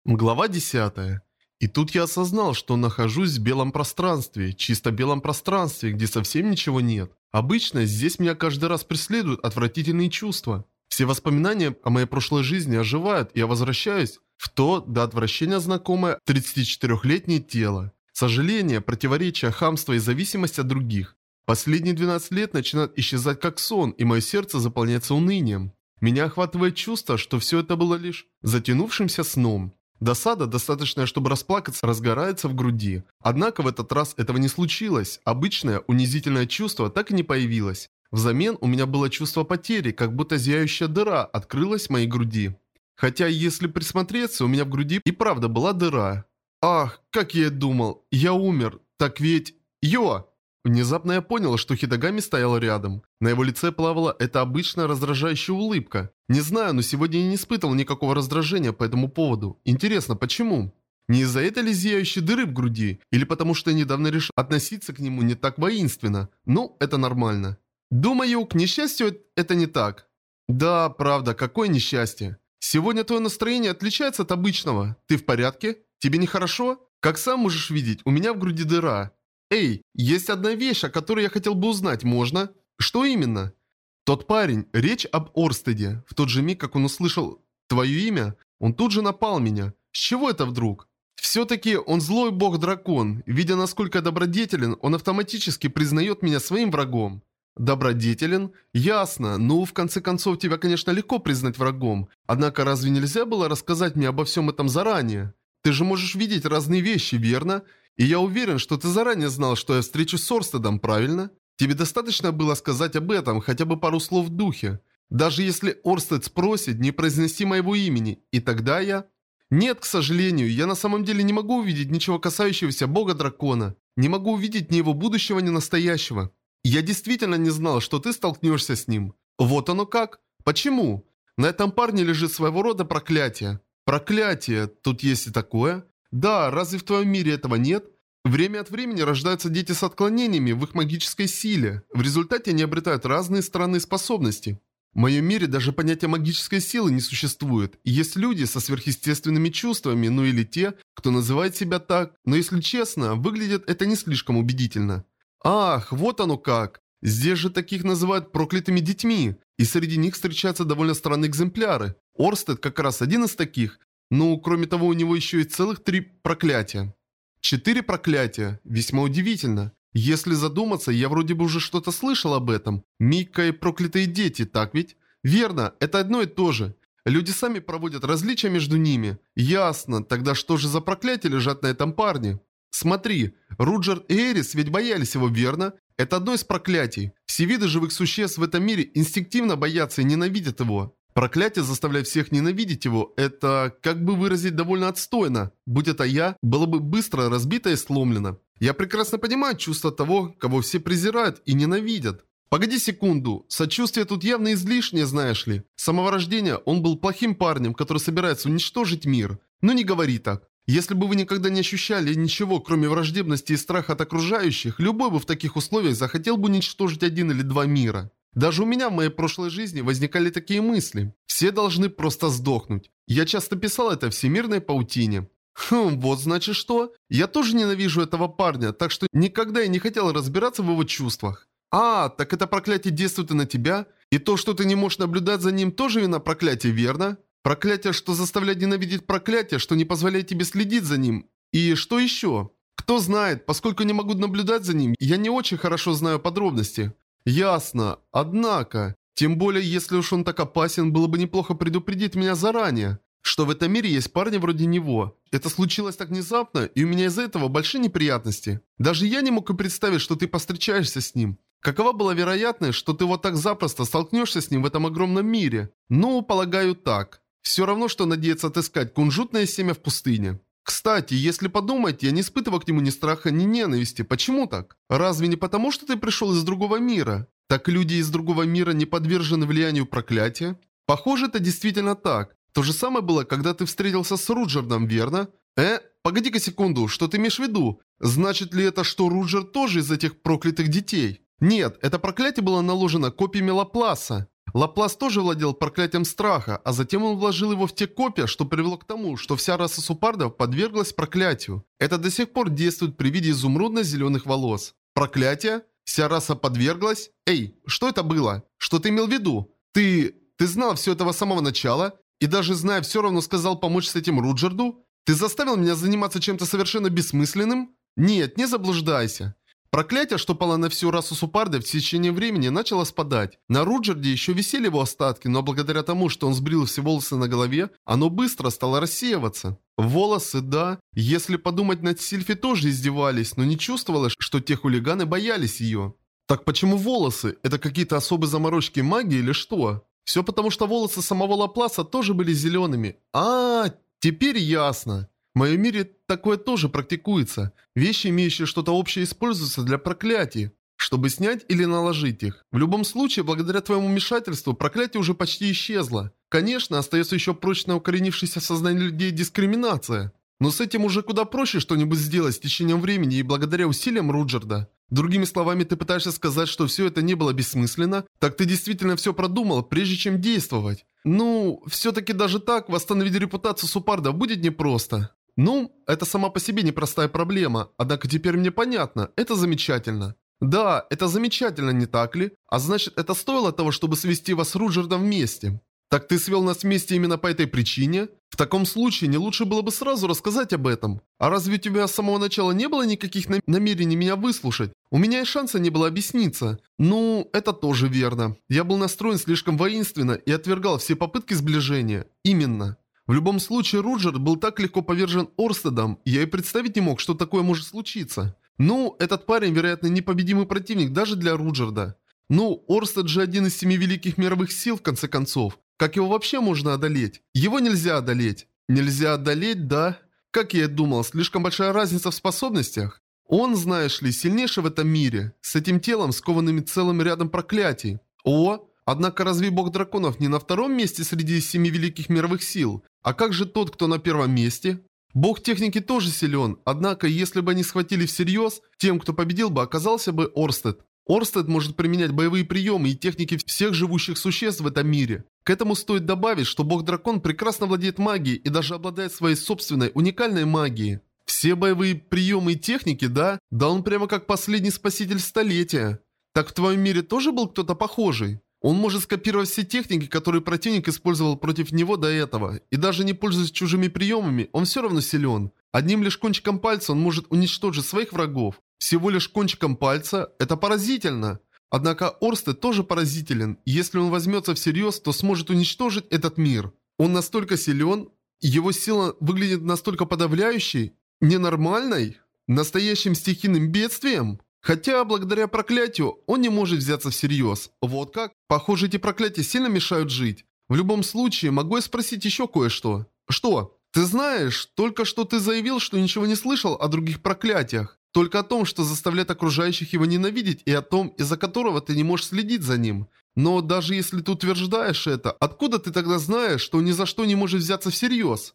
Глава 10. И тут я осознал, что нахожусь в белом пространстве, чисто белом пространстве, где совсем ничего нет. Обычно здесь меня каждый раз преследуют отвратительные чувства. Все воспоминания о моей прошлой жизни оживают, и я возвращаюсь в то до отвращения знакомое 34-летнее тело. Сожаление, противоречие, хамство и зависимость от других. Последние 12 лет начинают исчезать как сон, и мое сердце заполняется унынием. Меня охватывает чувство, что все это было лишь затянувшимся сном. Досада, достаточная, чтобы расплакаться, разгорается в груди. Однако в этот раз этого не случилось. Обычное, унизительное чувство так и не появилось. Взамен у меня было чувство потери, как будто зияющая дыра открылась в моей груди. Хотя, если присмотреться, у меня в груди и правда была дыра. Ах, как я и думал, я умер. Так ведь... Йо! Внезапно я понял, что Хидагами стоял рядом. На его лице плавала эта обычная раздражающая улыбка. Не знаю, но сегодня я не испытывал никакого раздражения по этому поводу. Интересно, почему? Не из-за этой ли зияющей дыры в груди? Или потому что я недавно решил относиться к нему не так воинственно? Ну, это нормально. Думаю, к несчастью, это не так. Да, правда, какое несчастье. Сегодня твое настроение отличается от обычного. Ты в порядке? Тебе нехорошо? Как сам можешь видеть, у меня в груди дыра. Эй, есть одна вещь, о которой я хотел бы узнать, можно? Что именно? Тот парень, речь об Орстеде. В тот же миг, как он услышал твое имя, он тут же напал меня. С чего это вдруг? Все-таки он злой бог-дракон. Видя, насколько я добродетелен, он автоматически признает меня своим врагом. Добродетелен? Ясно. Ну, в конце концов, тебя, конечно, легко признать врагом. Однако разве нельзя было рассказать мне обо всем этом заранее? Ты же можешь видеть разные вещи, верно? И я уверен, что ты заранее знал, что я встречусь с Орстедом, правильно? Тебе достаточно было сказать об этом, хотя бы пару слов в духе. Даже если Орстед спросит, не произнеси моего имени, и тогда я... Нет, к сожалению, я на самом деле не могу увидеть ничего касающегося бога-дракона. Не могу увидеть ни его будущего, ни настоящего. Я действительно не знал, что ты столкнешься с ним. Вот оно как. Почему? На этом парне лежит своего рода проклятие. Проклятие, тут есть и такое? Да, разве в твоем мире этого нет? Время от времени рождаются дети с отклонениями в их магической силе. В результате они обретают разные странные способности. В моем мире даже понятия магической силы не существует. Есть люди со сверхъестественными чувствами, ну или те, кто называет себя так. Но если честно, выглядит это не слишком убедительно. Ах, вот оно как. Здесь же таких называют проклятыми детьми. И среди них встречаются довольно странные экземпляры. Орстед как раз один из таких. Ну, кроме того, у него еще и целых 3 проклятия. 4 проклятия. Весьма удивительно. Если задуматься, я вроде бы уже что-то слышал об этом. Мика и проклятые дети, так ведь? Верно, это одно и то же. Люди сами проводят различия между ними. Ясно, тогда что же за проклятия лежат на этом парне? Смотри, Руджер и Эрис ведь боялись его, верно? Это одно из проклятий. Все виды живых существ в этом мире инстинктивно боятся и ненавидят его. Проклятие заставляет всех ненавидеть его. Это, как бы выразить, довольно отстойно. Будь это я, было бы быстро разбито и сломлено. Я прекрасно понимаю чувство того, кого все презирают и ненавидят. Погоди секунду, сочувствие тут явно излишнее, знаешь ли. С самого рождения он был плохим парнем, который собирается уничтожить мир. Но не говори так. Если бы вы никогда не ощущали ничего, кроме враждебности и страха от окружающих, любой бы в таких условиях захотел бы уничтожить 1 или 2 мира. Даже у меня в моей прошлой жизни возникали такие мысли. Все должны просто сдохнуть. Я часто писал это в всемирной паутине. Вот значит что? Я тоже ненавижу этого парня, так что никогда я не хотел разбираться в его чувствах. А, так это проклятие действует и на тебя? И то, что ты не можешь наблюдать за ним, тоже вина проклятия, верно? Проклятие, что заставляет ненавидеть проклятие, что не позволяет тебе следить за ним. И что еще? Кто знает, поскольку не могу наблюдать за ним, я не очень хорошо знаю подробности. Ясно. Однако, тем более, если уж он так опасен, было бы неплохо предупредить меня заранее, что в этом мире есть парни вроде него. Это случилось так внезапно, и у меня из-за этого большие неприятности. Даже я не мог и представить, что ты повстречаешься с ним. Какова была вероятность, что ты вот так запросто столкнешься с ним в этом огромном мире? Ну, полагаю, так. Все равно, что надеяться отыскать кунжутное семя в пустыне. Кстати, если подумать, я не испытывал к нему ни страха, ни ненависти. Почему так? Разве не потому, что ты пришел из другого мира? Так люди из другого мира не подвержены влиянию проклятия? Похоже, это действительно так. То же самое было, когда ты встретился с Руджером, верно? Погоди-ка секунду, что ты имеешь в виду? Значит ли это, что Руджер тоже из этих проклятых детей? Нет, это проклятие было наложено копиями Лапласа. Лаплас тоже владел проклятием страха, а затем он вложил его в те копья, что привело к тому, что вся раса супардов подверглась проклятию. Это до сих пор действует при виде изумрудно-зеленых волос. Проклятие? Вся раса подверглась? Эй, что это было? Что ты имел в виду? Ты знал все этого с самого начала? И даже зная, все равно сказал помочь с этим Руджерду? Ты заставил меня заниматься чем-то совершенно бессмысленным? Нет, не заблуждайся. Проклятие, что пало на всю расу супардов, в течение времени начало спадать. На Руджерде еще висели его остатки, но благодаря тому, что он сбрил все волосы на голове, оно быстро стало рассеиваться. Волосы, да. Если подумать, над Сильфи тоже издевались, но не чувствовалось, что те хулиганы боялись ее. Так почему волосы? Это какие-то особые заморочки магии или что? Все потому, что волосы самого Лапласа тоже были зелеными. Теперь ясно. В моем мире такое тоже практикуется. Вещи, имеющие что-то общее, используются для проклятий, чтобы снять или наложить их. В любом случае, благодаря твоему вмешательству, проклятие уже почти исчезло. Конечно, остается еще прочно укоренившаяся в сознании людей дискриминация. Но с этим уже куда проще что-нибудь сделать с течением времени и благодаря усилиям Руджерда. Другими словами, ты пытаешься сказать, что все это не было бессмысленно? Так ты действительно все продумал, прежде чем действовать. Ну, все-таки даже так восстановить репутацию Супарда будет непросто. Ну, это сама по себе непростая проблема, однако теперь мне понятно, это замечательно. Да, это замечательно, не так ли? А значит, это стоило того, чтобы свести вас с Руджердом вместе. Так ты свел нас вместе именно по этой причине? В таком случае не лучше было бы сразу рассказать об этом. А разве у тебя с самого начала не было никаких намерений меня выслушать? У меня и шанса не было объясниться. Ну, это тоже верно. Я был настроен слишком воинственно и отвергал все попытки сближения. Именно. В любом случае, Руджерд был так легко повержен Орстедом, я и представить не мог, что такое может случиться. Ну, этот парень, вероятно, непобедимый противник даже для Руджерда. Ну, Орстед же один из 7 великих мировых сил, в конце концов. Как его вообще можно одолеть? Его нельзя одолеть. Нельзя одолеть, да? Как я и думал, слишком большая разница в способностях. Он, знаешь ли, сильнейший в этом мире, с этим телом, скованным целым рядом проклятий. Однако разве бог драконов не на втором месте среди 7 великих мировых сил? А как же тот, кто на первом месте? Бог техники тоже силен, однако если бы они схватили всерьез, тем, кто победил бы, оказался бы Орстед. Орстед может применять боевые приемы и техники всех живущих существ в этом мире. К этому стоит добавить, что бог-дракон прекрасно владеет магией и даже обладает своей собственной уникальной магией. Все боевые приемы и техники, да? Да он прямо как последний спаситель столетия. Так в твоем мире тоже был кто-то похожий? Он может скопировать все техники, которые противник использовал против него до этого. И даже не пользуясь чужими приемами, он все равно силен. Одним лишь кончиком пальца он может уничтожить своих врагов. Всего лишь кончиком пальца? Это поразительно. Однако Орстед тоже поразителен. Если он возьмется всерьез, то сможет уничтожить этот мир. Он настолько силен, его сила выглядит настолько подавляющей, ненормальной, настоящим стихийным бедствием. Хотя, благодаря проклятию, он не может взяться всерьез. Вот как? Похоже, эти проклятия сильно мешают жить. В любом случае, могу я спросить еще кое-что? Что? Ты знаешь, только что ты заявил, что ничего не слышал о других проклятиях. Только о том, что заставляет окружающих его ненавидеть, и о том, из-за которого ты не можешь следить за ним. Но даже если ты утверждаешь это, откуда ты тогда знаешь, что ни за что не можешь взяться всерьез?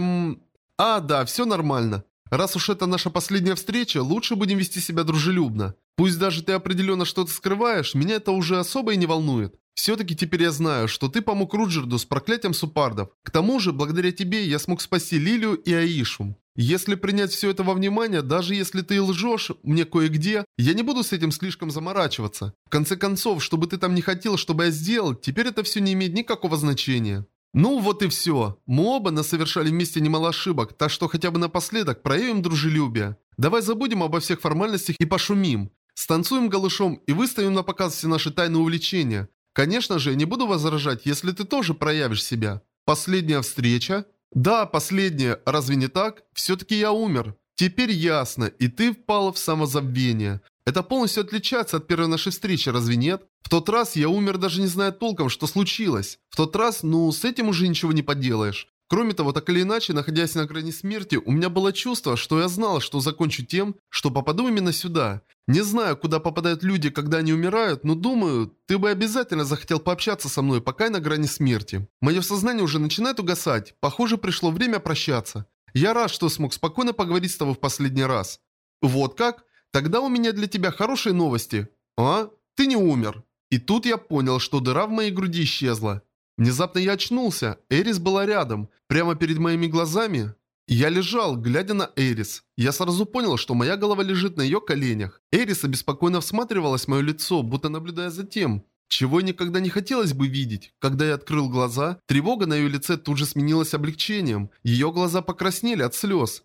Да, все нормально. Раз уж это наша последняя встреча, лучше будем вести себя дружелюбно. Пусть даже ты определенно что-то скрываешь, меня это уже особо и не волнует. Все-таки теперь я знаю, что ты помог Руджерду с проклятием супардов. К тому же, благодаря тебе я смог спасти Лилию и Аишу. Если принять все это во внимание, даже если ты лжешь мне кое-где, я не буду с этим слишком заморачиваться. В конце концов, что бы ты там не хотел, чтобы я сделал, теперь это все не имеет никакого значения. Ну вот и все. Мы оба насовершали вместе немало ошибок, так что хотя бы напоследок проявим дружелюбие. Давай забудем обо всех формальностях и пошумим. Станцуем голышом и выставим на показ все наши тайные увлечения. Конечно же, я не буду возражать, если ты тоже проявишь себя. Последняя встреча? Да, последняя. Разве не так? Все-таки я умер. Теперь ясно, и ты впала в самозабвение. Это полностью отличается от первой нашей встречи, разве нет? В тот раз я умер, даже не зная толком, что случилось. В тот раз, с этим уже ничего не поделаешь. Кроме того, так или иначе, находясь на грани смерти, у меня было чувство, что я знал, что закончу тем, что попаду именно сюда. Не знаю, куда попадают люди, когда они умирают, но думаю, ты бы обязательно захотел пообщаться со мной, пока я на грани смерти. Мое сознание уже начинает угасать. Похоже, пришло время прощаться. Я рад, что смог спокойно поговорить с тобой в последний раз. Вот как? Тогда у меня для тебя хорошие новости. Ты не умер. И тут я понял, что дыра в моей груди исчезла. Внезапно я очнулся. Эрис была рядом, прямо перед моими глазами. Я лежал, глядя на Эрис. Я сразу понял, что моя голова лежит на ее коленях. Эрис обеспокоенно всматривалась в мое лицо, будто наблюдая за тем, чего никогда не хотелось бы видеть. Когда я открыл глаза, тревога на ее лице тут же сменилась облегчением. Ее глаза покраснели от слез.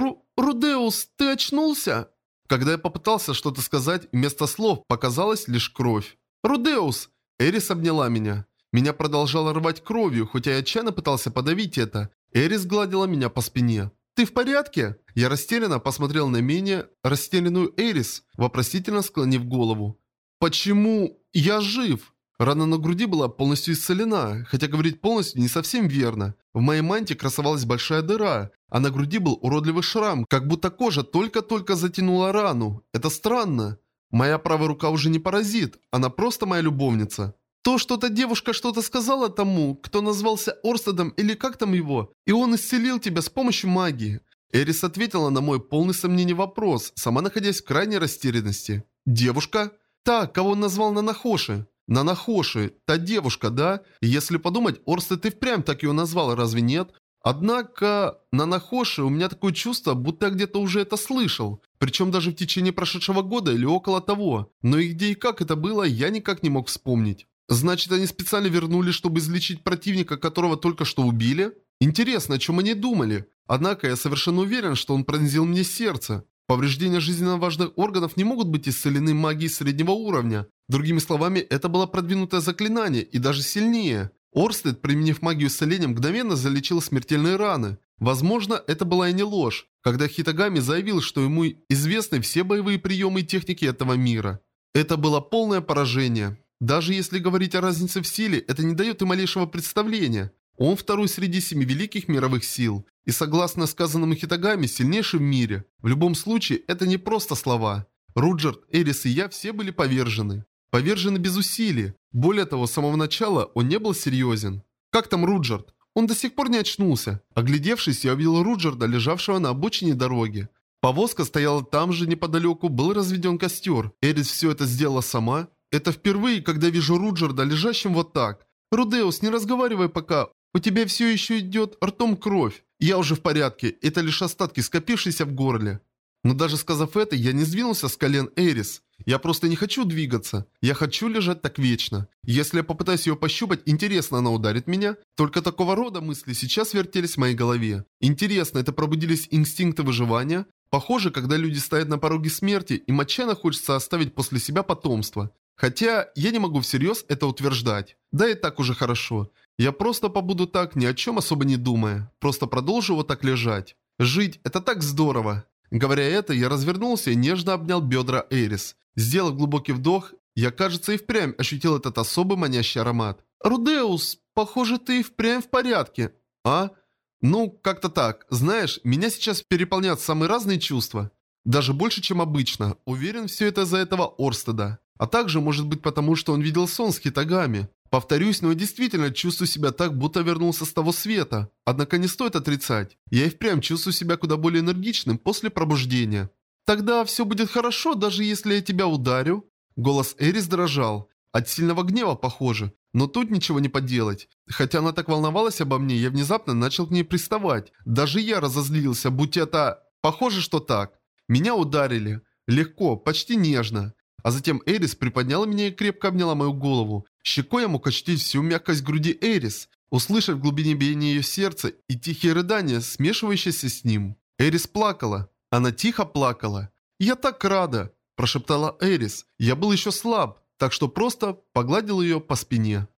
«Рудеус, ты очнулся?» Когда я попытался что-то сказать, вместо слов показалась лишь кровь. «Рудеус!» Эрис обняла меня. Меня продолжало рвать кровью, хотя я отчаянно пытался подавить это. Эрис гладила меня по спине. «Ты в порядке?» Я растерянно посмотрел на менее растерянную Эрис, вопросительно склонив голову. «Почему я жив?» Рана на груди была полностью исцелена, хотя говорить полностью не совсем верно. В моей мантии красовалась большая дыра, а на груди был уродливый шрам, как будто кожа только-только затянула рану. Это странно. Моя правая рука уже не паразит, она просто моя любовница. То, что эта девушка что-то сказала тому, кто назвался Орстедом или как там его, и он исцелил тебя с помощью магии. Эрис ответила на мой полный сомнений вопрос, сама находясь в крайней растерянности. Девушка? Та, кого он назвал Нанахоши. Нанахоши, та девушка, да? И если подумать, Орстед и впрямь так ее назвал, разве нет? Однако, Нанахоши, у меня такое чувство, будто я где-то уже это слышал. Причем даже в течение прошедшего года или около того. Но и где и как это было, я никак не мог вспомнить. Значит, они специально вернулись, чтобы излечить противника, которого только что убили? Интересно, о чем они думали? Однако я совершенно уверен, что он пронзил мне сердце. Повреждения жизненно важных органов не могут быть исцелены магией среднего уровня. Другими словами, это было продвинутое заклинание и даже сильнее. Орстед, применив магию исцеления, мгновенно залечил смертельные раны. Возможно, это была и не ложь, когда Хитагами заявил, что ему известны все боевые приемы и техники этого мира. Это было полное поражение. Даже если говорить о разнице в силе, это не дает и малейшего представления. Он второй среди 7 великих мировых сил. И согласно сказанному Хитагами, сильнейший в мире. В любом случае, это не просто слова. Руджерт, Эрис и я все были повержены. Повержены без усилий. Более того, с самого начала он не был серьезен. Как там Руджерт? Он до сих пор не очнулся. Оглядевшись, я увидел Руджерда, лежавшего на обочине дороги. Повозка стояла там же неподалеку, был разведен костер. Эрис все это сделала сама. Это впервые, когда вижу Руджерда лежащим вот так. «Рудеус, не разговаривай пока. У тебя все еще идет ртом кровь. Я уже в порядке. Это лишь остатки, скопившиеся в горле». Но даже сказав это, я не сдвинулся с колен Эрис. Я просто не хочу двигаться. Я хочу лежать так вечно. Если я попытаюсь ее пощупать, интересно, она ударит меня? Только такого рода мысли сейчас вертелись в моей голове. Интересно, это пробудились инстинкты выживания? Похоже, когда люди стоят на пороге смерти, им отчаянно хочется оставить после себя потомство. Хотя, я не могу всерьез это утверждать. Да и так уже хорошо. Я просто побуду так, ни о чем особо не думая. Просто продолжу вот так лежать. Жить – это так здорово. Говоря это, я развернулся и нежно обнял бедра Эрис. Сделав глубокий вдох, я, кажется, и впрямь ощутил этот особый манящий аромат. «Рудеус, похоже, ты и впрямь в порядке». «А? Ну, как-то так. Знаешь, меня сейчас переполняют самые разные чувства. Даже больше, чем обычно. Уверен, все это из-за этого Орстеда. А также, может быть, потому что он видел сон с Хитагами. Повторюсь, но я действительно чувствую себя так, будто вернулся с того света. Однако не стоит отрицать. Я и впрямь чувствую себя куда более энергичным после пробуждения. Тогда все будет хорошо, даже если я тебя ударю. Голос Эрис дрожал. От сильного гнева, похоже. Но тут ничего не поделать. Хотя она так волновалась обо мне, я внезапно начал к ней приставать. Даже я разозлился, будь это... Похоже, что так. Меня ударили. Легко, почти нежно. А затем Эрис приподняла меня и крепко обняла мою голову. Щекой я мог ощутить всю мягкость груди Эрис, услышать в глубине биения ее сердца и тихие рыдания, смешивающиеся с ним. Эрис плакала. Она тихо плакала. «Я так рада!» – прошептала Эрис. Я был еще слаб, так что просто погладил ее по спине.